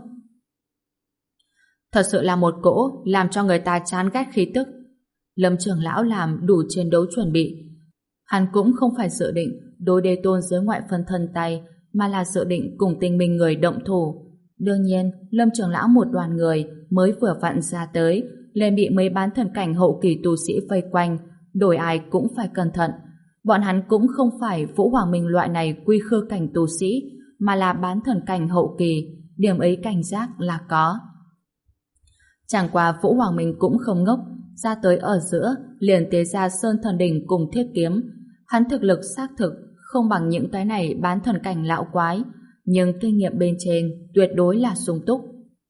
Speaker 1: Thật sự là một cỗ làm cho người ta chán ghét khí tức. Lâm Trường Lão làm đủ chiến đấu chuẩn bị. Hắn cũng không phải dự định đối Đế Tôn dưới ngoại phân thân tay, mà là dự định cùng Tinh Minh người động thủ. Đương nhiên, Lâm Trường Lão một đoàn người mới vừa vặn ra tới, liền bị mấy bán thần cảnh hậu kỳ tu sĩ vây quanh, đổi ai cũng phải cẩn thận. Bọn hắn cũng không phải Vũ Hoàng Minh loại này quy khư cảnh tu sĩ, mà là bán thần cảnh hậu kỳ, điểm ấy cảnh giác là có. Chẳng qua Vũ Hoàng Minh cũng không ngốc, ra tới ở giữa liền tế ra Sơn Thần Đỉnh cùng thiết kiếm. Hắn thực lực xác thực không bằng những cái này bán thần cảnh lão quái, nhưng kinh nghiệm bên trên tuyệt đối là sung túc.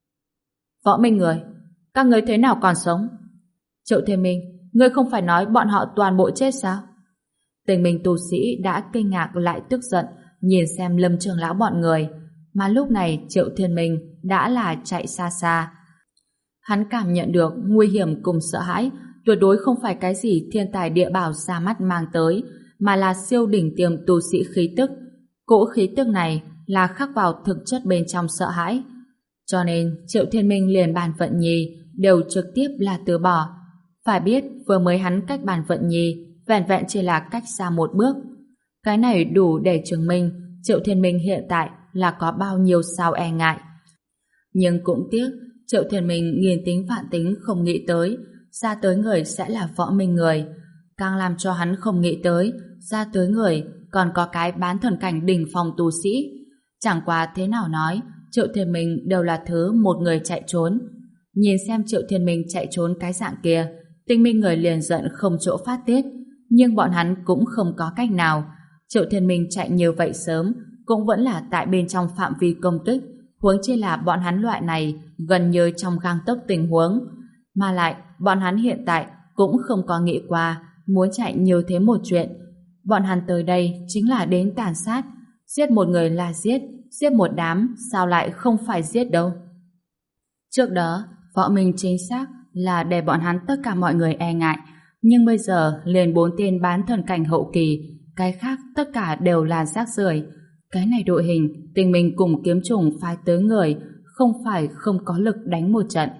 Speaker 1: Võ Minh người, các người thế nào còn sống? Triệu Thiên Minh, ngươi không phải nói bọn họ toàn bộ chết sao? Tình Minh tu sĩ đã kinh ngạc lại tức giận, nhìn xem Lâm Trường Lão bọn người, mà lúc này Triệu Thiên Minh đã là chạy xa xa. Hắn cảm nhận được nguy hiểm cùng sợ hãi tuyệt đối không phải cái gì thiên tài địa bảo ra mắt mang tới, mà là siêu đỉnh tiềm tu sĩ khí tức. Cỗ khí tức này là khắc vào thực chất bên trong sợ hãi. Cho nên Triệu Thiên Minh liền Bàn Vận Nhi đều trực tiếp là từ bỏ. Phải biết vừa mới hắn cách Bàn Vận Nhi vẹn vẹn chỉ là cách xa một bước. Cái này đủ để chứng minh Triệu Thiên Minh hiện tại là có bao nhiêu sao e ngại. Nhưng cũng tiếc Triệu Thiên Minh nghiền tính vạn tính không nghĩ tới ra tới người sẽ là Võ Minh người. Càng làm cho hắn không nghĩ tới ra tới người còn có cái bán thần cảnh đỉnh phong tu sĩ. Chẳng qua thế nào nói, Triệu Thiên Minh đều là thứ một người chạy trốn. Nhìn xem Triệu Thiên Minh chạy trốn cái dạng kia, Tinh Minh người liền giận không chỗ phát tiết. Nhưng bọn hắn cũng không có cách nào. Triệu Thiên Minh chạy như vậy sớm cũng vẫn là tại bên trong phạm vi công kích, huống chi là bọn hắn loại này gần như trong gang tấc tình huống. Mà lại, bọn hắn hiện tại cũng không có nghĩ qua muốn chạy như thế một chuyện. Bọn hắn tới đây chính là đến tàn sát. Giết một người là giết, giết một đám sao lại không phải giết đâu. Trước đó, Võ Minh chính xác là để bọn hắn tất cả mọi người e ngại, nhưng bây giờ liền bốn tên bán thần cảnh hậu kỳ, cái khác tất cả đều là rác rưởi. Cái này đội hình Tình Minh cùng Kiếm Trùng phái tới người không phải không có lực đánh một trận.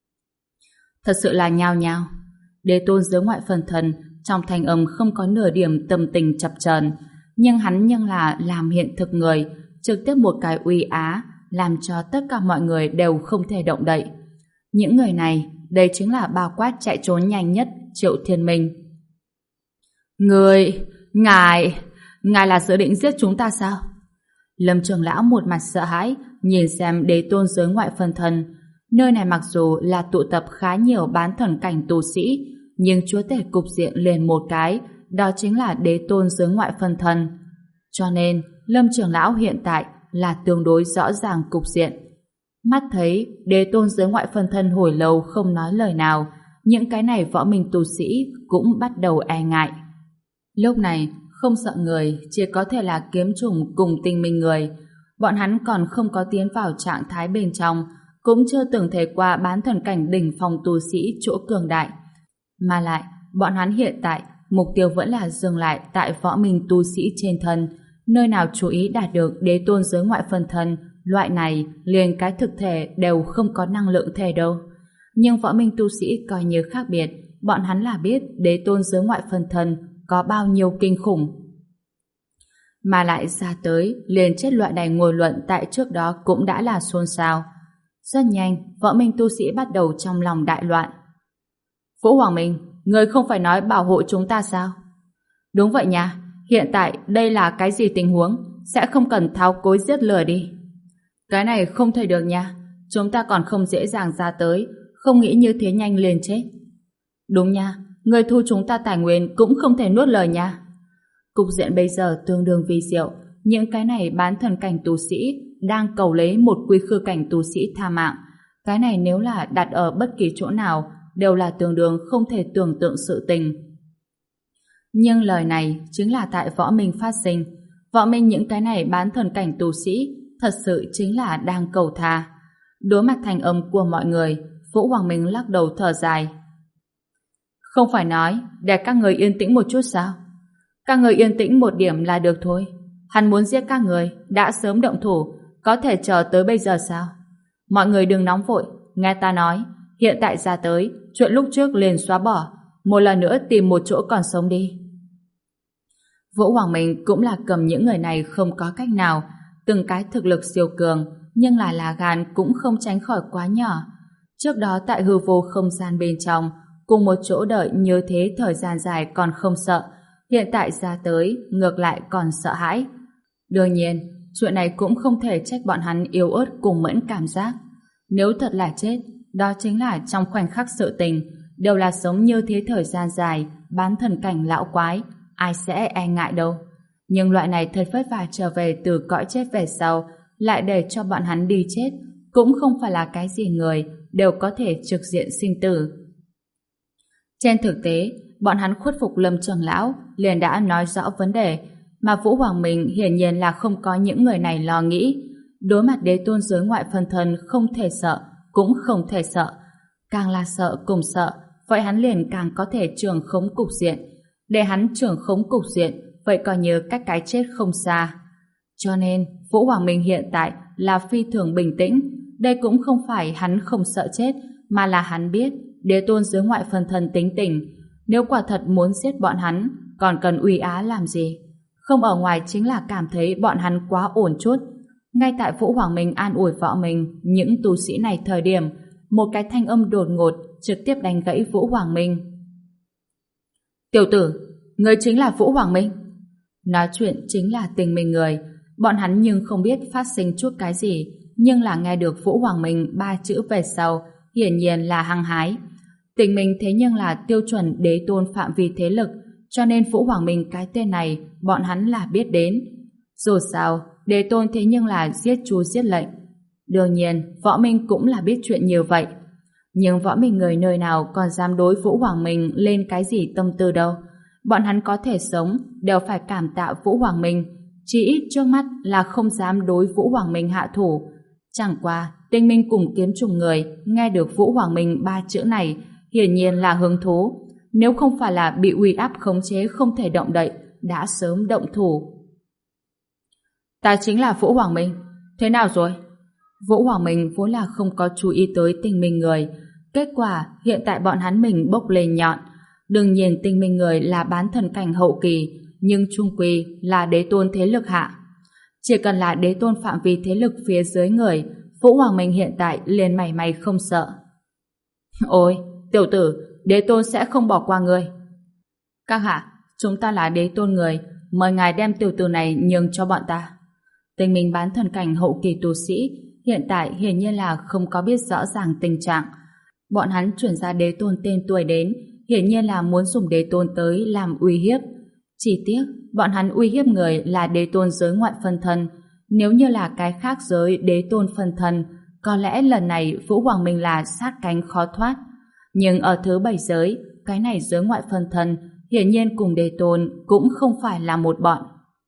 Speaker 1: Thật sự là nhao nhao. Đế Tôn dưới ngoại phần thần trong thanh âm không có nửa điểm tâm tình chập chờn, nhưng hắn nhưng là làm hiện thực người, trực tiếp một cái uy á làm cho tất cả mọi người đều không thể động đậy. Những người này, đây chính là bao quát chạy trốn nhanh nhất Triệu Thiên Minh. Người, ngài, ngài là dự định giết chúng ta sao? Lâm Trường Lão một mặt sợ hãi, nhìn xem Đế Tôn giới ngoại phân thân. Nơi này mặc dù là tụ tập khá nhiều bán thần cảnh tu sĩ, nhưng chúa tể cục diện liền một cái, đó chính là Đế Tôn giới ngoại phân thân. Cho nên, Lâm Trường Lão hiện tại là tương đối rõ ràng cục diện. Mắt thấy Đế Tôn giới ngoại phân thân hồi lâu không nói lời nào, những cái này võ minh tu sĩ cũng bắt đầu e ngại. Lúc này, không sợ người, chỉ có thể là Kiếm Trùng cùng Tinh Minh người. Bọn hắn còn không có tiến vào trạng thái bên trong, cũng chưa từng thấy qua bán thần cảnh đỉnh phong tu sĩ chỗ cường đại. Mà lại, bọn hắn hiện tại, mục tiêu vẫn là dừng lại tại võ minh tu sĩ trên thân, nơi nào chú ý đạt được Đế Tôn giới ngoại phân thân, loại này liền cái thực thể đều không có năng lượng thể đâu. Nhưng võ minh tu sĩ coi như khác biệt, bọn hắn là biết Đế Tôn giới ngoại phân thân có bao nhiêu kinh khủng. Mà lại ra tới liền chết loại này ngồi luận tại trước đó cũng đã là xôn xao. Rất nhanh, võ minh tu sĩ bắt đầu trong lòng đại loạn. Vũ Hoàng Minh, người không phải nói bảo hộ chúng ta sao? Đúng vậy nha, hiện tại đây là cái gì tình huống? sẽ không cần tháo cối giết lửa đi. Cái này không thể được nha. Chúng ta còn không dễ dàng ra tới, không nghĩ như thế nhanh liền chết. Đúng nha, người thu chúng ta tài nguyên cũng không thể nuốt lời nha. Cục diện bây giờ tương đương vi diệu, những cái này bán thần cảnh tu sĩ đang cầu lấy một quy khư cảnh tu sĩ tha mạng. Cái này nếu là đặt ở bất kỳ chỗ nào đều là tương đương không thể tưởng tượng sự tình. Nhưng lời này chính là tại Võ Minh phát sinh. Võ Minh những cái này bán thần cảnh tu sĩ thật sự chính là đang cầu tha. Đối mặt thành âm của mọi người, Vũ Hoàng Minh lắc đầu thở dài. Không phải nói để các người yên tĩnh một chút sao? Các người yên tĩnh một điểm là được thôi. Hắn muốn giết các người đã sớm động thủ, có thể chờ tới bây giờ sao? Mọi người đừng nóng vội, nghe ta nói, hiện tại ra tới, chuyện lúc trước liền xóa bỏ, một lần nữa tìm một chỗ còn sống đi. Vũ Hoàng Minh cũng là cầm những người này không có cách nào, từng cái thực lực siêu cường, nhưng là lá gan cũng không tránh khỏi quá nhỏ. Trước đó tại hư vô không gian bên trong, cùng một chỗ đợi như thế thời gian dài còn không sợ, hiện tại ra tới ngược lại còn sợ hãi. Đương nhiên, chuyện này cũng không thể trách bọn hắn yếu ớt cùng mẫn cảm giác. Nếu thật là chết, đó chính là trong khoảnh khắc sự tình, đều là sống như thế thời gian dài, bán thần cảnh lão quái, ai sẽ e ngại đâu. Nhưng loại này thật vất vả trở về từ cõi chết về sau, lại để cho bọn hắn đi chết, cũng không phải là cái gì người đều có thể trực diện sinh tử. Trên thực tế, bọn hắn khuất phục Lâm Trường Lão liền đã nói rõ vấn đề, mà Vũ Hoàng Minh hiển nhiên là không có những người này lo nghĩ. Đối mặt đế tôn giới ngoại phân thân không thể sợ, cũng không thể sợ. Càng là sợ cùng sợ, vậy hắn liền càng có thể trưởng khống cục diện. Để hắn trưởng khống cục diện, vậy coi như cách cái chết không xa. Cho nên, Vũ Hoàng Minh hiện tại là phi thường bình tĩnh. Đây cũng không phải hắn không sợ chết, mà là hắn biết đế tôn giới ngoại phân thân tính tình. Nếu quả thật muốn giết bọn hắn, còn cần uy á làm gì? Không ở ngoài chính là cảm thấy bọn hắn quá ổn chút. Ngay tại Vũ Hoàng Minh an ủi vợ mình những tu sĩ này thời điểm, một cái thanh âm đột ngột trực tiếp đánh gãy Vũ Hoàng Minh. Tiểu tử, người chính là Vũ Hoàng Minh. Nói chuyện chính là Tình Minh người. Bọn hắn nhưng không biết phát sinh chút cái gì, nhưng là nghe được Vũ Hoàng Minh ba chữ về sau, hiển nhiên là hăng hái. Tình Minh thế nhưng là tiêu chuẩn đế tôn phạm vi thế lực, cho nên Vũ Hoàng Minh cái tên này bọn hắn là biết đến. Dù sao, đế tôn thế nhưng là giết chúa giết lệnh. Đương nhiên, Võ Minh cũng là biết chuyện như vậy. Nhưng Võ Minh người nơi nào còn dám đối Vũ Hoàng Minh lên cái gì tâm tư đâu. Bọn hắn có thể sống đều phải cảm tạ Vũ Hoàng Minh, chỉ ít trước mắt là không dám đối Vũ Hoàng Minh hạ thủ. Chẳng qua, Tinh Minh cùng Kiếm Trùng người nghe được Vũ Hoàng Minh ba chữ này hiển nhiên là hứng thú. Nếu không phải là bị uy áp khống chế không thể động đậy, đã sớm động thủ. Ta chính là Vũ Hoàng Minh. Thế nào rồi? Vũ Hoàng Minh vốn là không có chú ý tới Tinh Minh người. Kết quả hiện tại bọn hắn mình bốc lên nhọn. Đương nhiên Tinh Minh người là bán thần cảnh hậu kỳ, nhưng chung quy là đế tôn thế lực hạ. Chỉ cần là đế tôn phạm vi thế lực phía dưới người, Vũ Hoàng Minh hiện tại liền mảy may không sợ. Ôi, tiểu tử, đế tôn sẽ không bỏ qua ngươi. Các hạ, chúng ta là đế tôn người, mời ngài đem tiểu tử này nhường cho bọn ta. Tình Minh bán thần cảnh hậu kỳ tu sĩ hiện tại hiển nhiên là không có biết rõ ràng tình trạng. Bọn hắn chuyển ra đế tôn tên tuổi đến, hiển nhiên là muốn dùng đế tôn tới làm uy hiếp. Chỉ tiếc, bọn hắn uy hiếp người là đế tôn giới ngoại phân thân. Nếu như là cái khác giới đế tôn phân thân, có lẽ lần này Vũ Hoàng Minh là sát cánh khó thoát. Nhưng ở thứ bảy giới, cái này giới ngoại phân thân hiển nhiên cùng đế tôn cũng không phải là một bọn.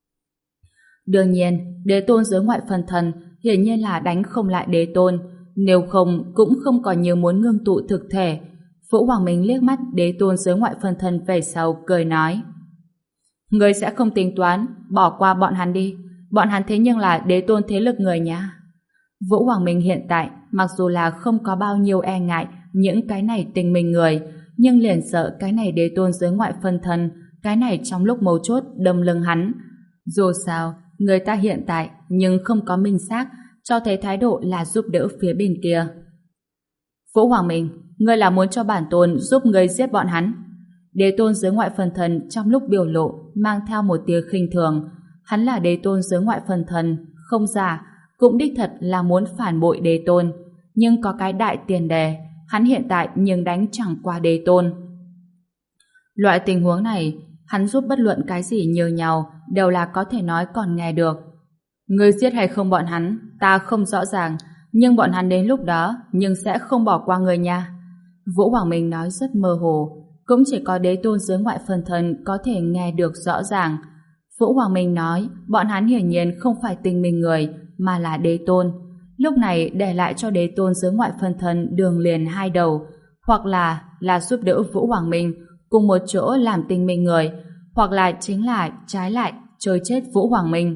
Speaker 1: Đương nhiên, đế tôn giới ngoại phân thân hiển nhiên là đánh không lại đế tôn, nếu không cũng không còn nhiều muốn ngưng tụ thực thể. Vũ Hoàng Minh liếc mắt đế tôn giới ngoại phân thân về sau cười nói: Ngươi sẽ không tính toán bỏ qua bọn hắn đi, bọn hắn thế nhưng là đế tôn thế lực người nha. Vũ Hoàng Minh hiện tại mặc dù là không có bao nhiêu e ngại những cái này Tình Minh người, nhưng liền sợ cái này đế tôn giới ngoại phân thân, cái này trong lúc mấu chốt đâm lưng hắn. Dù sao, người ta hiện tại nhưng không có minh xác, cho thấy thái độ là giúp đỡ phía bên kia. Vũ Hoàng Minh, ngươi là muốn cho bản tôn giúp ngươi giết bọn hắn? Đế tôn giới ngoại phân thân trong lúc biểu lộ mang theo một tia khinh thường. hắn là đế tôn giới ngoại phần thần, không giả, cũng đích thật là muốn phản bội đế tôn. Nhưng có cái đại tiền đề, hắn hiện tại nhưng đánh chẳng qua đế tôn. Loại tình huống này, hắn giúp bất luận cái gì như nhau đều là có thể nói còn nghe được. Ngươi giết hay không bọn hắn, ta không rõ ràng, nhưng bọn hắn đến lúc đó nhưng sẽ không bỏ qua ngươi nha. Vũ Hoàng Minh nói rất mơ hồ, cũng chỉ có đế tôn giới ngoại phần thần có thể nghe được rõ ràng. Vũ Hoàng Minh nói bọn hắn hiển nhiên không phải tình mình người, mà là đế tôn. Lúc này để lại cho đế tôn giới ngoại phần thần đường liền hai đầu, hoặc là là giúp đỡ Vũ Hoàng Minh cùng một chỗ làm tình mình người, hoặc là chính là trái lại chơi chết Vũ Hoàng Minh.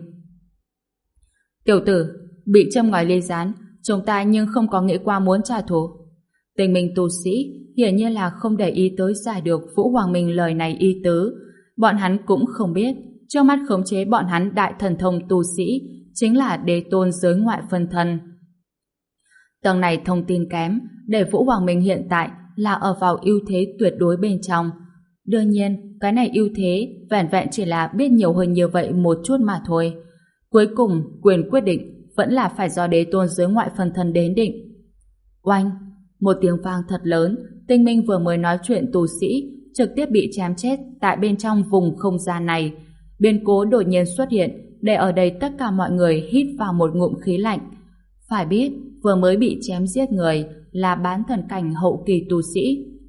Speaker 1: Tiểu tử, bị châm ngòi ly gián, chúng ta nhưng không có nghĩ qua muốn trả thù. Tình mình tu sĩ hiển nhiên là không để ý tới giải được Vũ Hoàng Minh lời này ý tứ. Bọn hắn cũng không biết trước mắt khống chế bọn hắn đại thần thông tu sĩ chính là đế tôn giới ngoại phân thân. Tầng này thông tin kém, để Vũ Hoàng Minh hiện tại là ở vào ưu thế tuyệt đối bên trong. Đương nhiên, cái này ưu thế vẻn vẹn chỉ là biết nhiều hơn như vậy một chút mà thôi. Cuối cùng, quyền quyết định vẫn là phải do đế tôn giới ngoại phân thân đến định. Oanh! Một tiếng vang thật lớn, Tinh Minh vừa mới nói chuyện tu sĩ trực tiếp bị chém chết tại bên trong vùng không gian này. Biến cố đột nhiên xuất hiện để ở đây tất cả mọi người hít vào một ngụm khí lạnh. Phải biết, vừa mới bị chém giết người là bán thần cảnh hậu kỳ tu sĩ.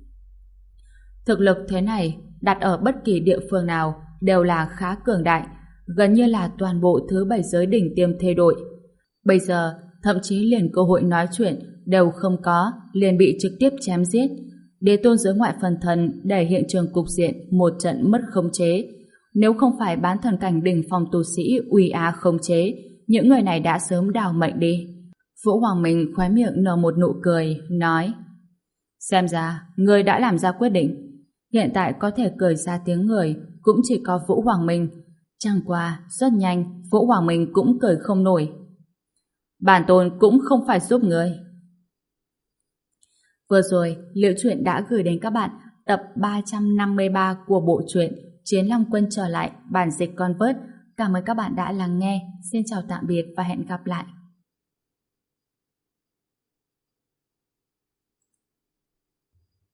Speaker 1: Thực lực thế này, đặt ở bất kỳ địa phương nào đều là khá cường đại, gần như là toàn bộ thứ bảy giới đỉnh tiêm thê đội. Bây giờ, thậm chí liền cơ hội nói chuyện đều không có, liền bị trực tiếp chém giết. Đế tôn giới ngoại phần thần để hiện trường cục diện một trận mất khống chế. Nếu không phải bán thần cảnh đỉnh phong tu sĩ uy á khống chế, những người này đã sớm đào mệnh đi. Vũ Hoàng Minh khóe miệng nở một nụ cười, nói: xem ra, người đã làm ra quyết định. Hiện tại có thể cười ra tiếng người cũng chỉ có Vũ Hoàng Minh. Chẳng qua, rất nhanh, Vũ Hoàng Minh cũng cười không nổi. Bản tôn cũng không phải giúp người. Vừa rồi, Liễu Chuyện đã gửi đến các bạn tập ba trăm năm mươi ba của bộ truyện Chiến Long Quân trở lại, bản dịch Convert. Cảm ơn các bạn đã lắng nghe. Xin chào tạm biệt và hẹn gặp lại.